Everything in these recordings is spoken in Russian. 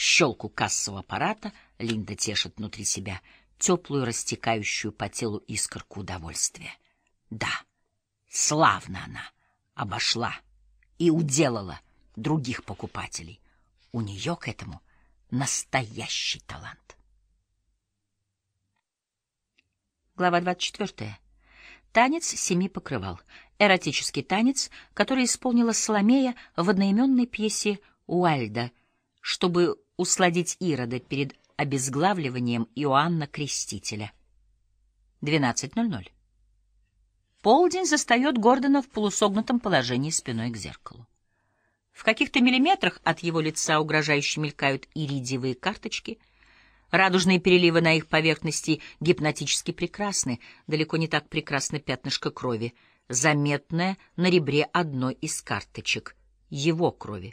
щелку кассового аппарата Линда тешит внутри себя теплую, растекающую по телу искорку удовольствия. Да, славно она обошла и уделала других покупателей. У нее к этому настоящий талант. Глава 24. Танец семи покрывал. Эротический танец, который исполнила Соломея в одноименной пьесе Уайльда, чтобы усладить Ирода перед обезглавливанием Иоанна Крестителя. 12:00. Полдень застает Гордона в полусогнутом положении спиной к зеркалу. В каких-то миллиметрах от его лица угрожающе мелькают иридиевые карточки. Радужные переливы на их поверхности гипнотически прекрасны, далеко не так прекрасно пятнышко крови, заметное на ребре одной из карточек — его крови.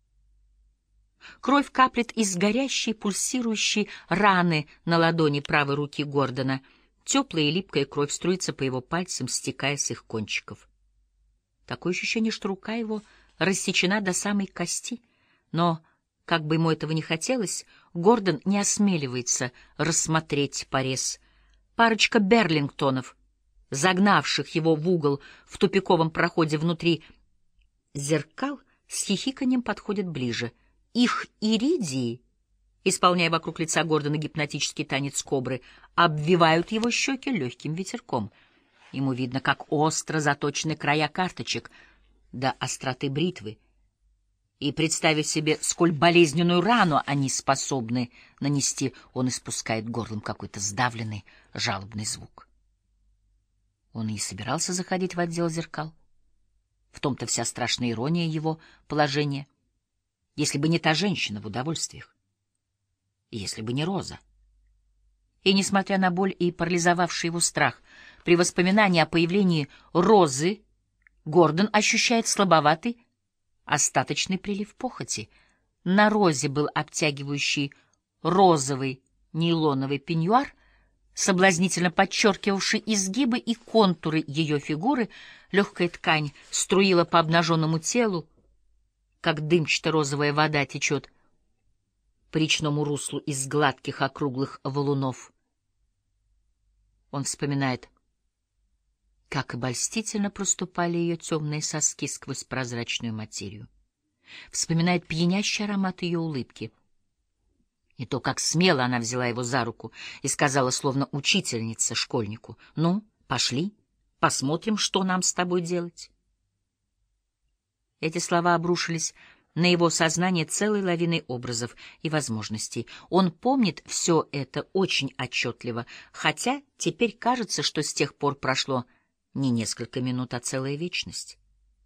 Кровь каплет из горящей, пульсирующей раны на ладони правой руки Гордона. Теплая и липкая кровь струится по его пальцам, стекая с их кончиков. Такое ощущение, что рука его рассечена до самой кости, но, как бы ему этого не хотелось, Гордон не осмеливается рассмотреть порез. Парочка Берлингтонов, загнавших его в угол в тупиковом проходе внутри зеркал, с хихиканьем подходят ближе. Их иридии, исполняя вокруг лица Гордона гипнотический танец кобры, обвивают его щеки легким ветерком. Ему видно, как остро заточены края карточек до остроты бритвы, и, представив себе, сколь болезненную рану они способны нанести, он испускает горлом какой-то сдавленный, жалобный звук. Он и не собирался заходить в отдел зеркал. В том-то вся страшная ирония его положения. Если бы не та женщина в удовольствиях, и если бы не Роза. И, несмотря на боль и парализовавший его страх, при воспоминании о появлении Розы Гордон ощущает слабоватый, остаточный прилив похоти. На Розе был обтягивающий розовый нейлоновый пеньюар, соблазнительно подчеркивавший изгибы и контуры ее фигуры. Легкая ткань струила по обнаженному телу, как дымчато-розовая вода течет по речному руслу из гладких округлых валунов. Он вспоминает, как обольстительно проступали ее темные соски сквозь прозрачную материю. Вспоминает пьянящий аромат ее улыбки. И то, как смело она взяла его за руку и сказала, словно учительница школьнику: «Ну, пошли, посмотрим, что нам с тобой делать». Эти слова обрушились на его сознание целой лавиной образов и возможностей. Он помнит все это очень отчетливо, хотя теперь кажется, что с тех пор прошло не несколько минут, а целая вечность.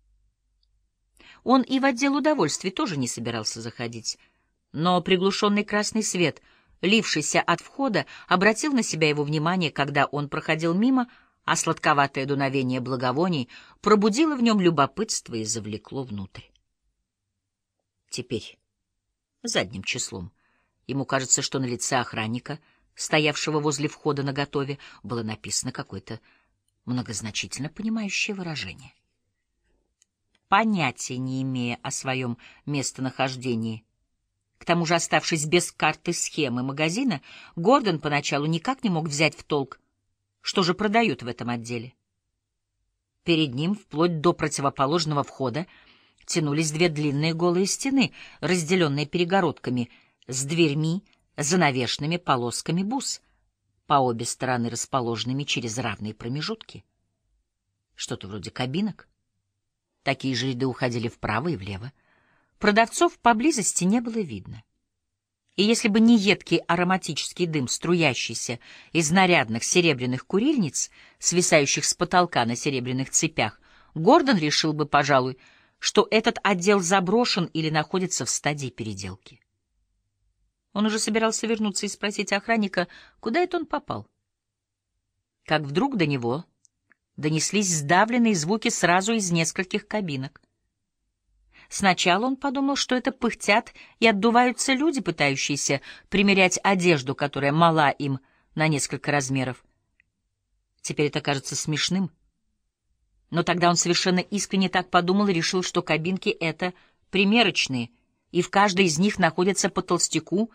Он и в отдел удовольствий тоже не собирался заходить, но приглушенный красный свет, лившийся от входа, обратил на себя его внимание, когда он проходил мимо, а сладковатое дуновение благовоний пробудило в нем любопытство и завлекло внутрь. Теперь, задним числом, ему кажется, что на лице охранника, стоявшего возле входа наготове, было написано какое-то многозначительно понимающее выражение. Понятия не имея о своем местонахождении, к тому же оставшись без карты схемы магазина, Гордон поначалу никак не мог взять в толк, что же продают в этом отделе. Перед ним, вплоть до противоположного входа, тянулись две длинные голые стены, разделенные перегородками, с дверьми, занавешенными полосками бус, по обе стороны расположенными через равные промежутки. Что-то вроде кабинок. Такие же ряды уходили вправо и влево. Продавцов поблизости не было видно. И если бы не едкий ароматический дым, струящийся из нарядных серебряных курильниц, свисающих с потолка на серебряных цепях, Гордон решил бы, пожалуй, что этот отдел заброшен или находится в стадии переделки. Он уже собирался вернуться и спросить охранника, куда это он попал. Как вдруг до него донеслись сдавленные звуки сразу из нескольких кабинок. Сначала он подумал, что это пыхтят и отдуваются люди, пытающиеся примерять одежду, которая мала им на несколько размеров. Теперь это кажется смешным. Но тогда он совершенно искренне так подумал и решил, что кабинки — это примерочные, и в каждой из них находится по толстяку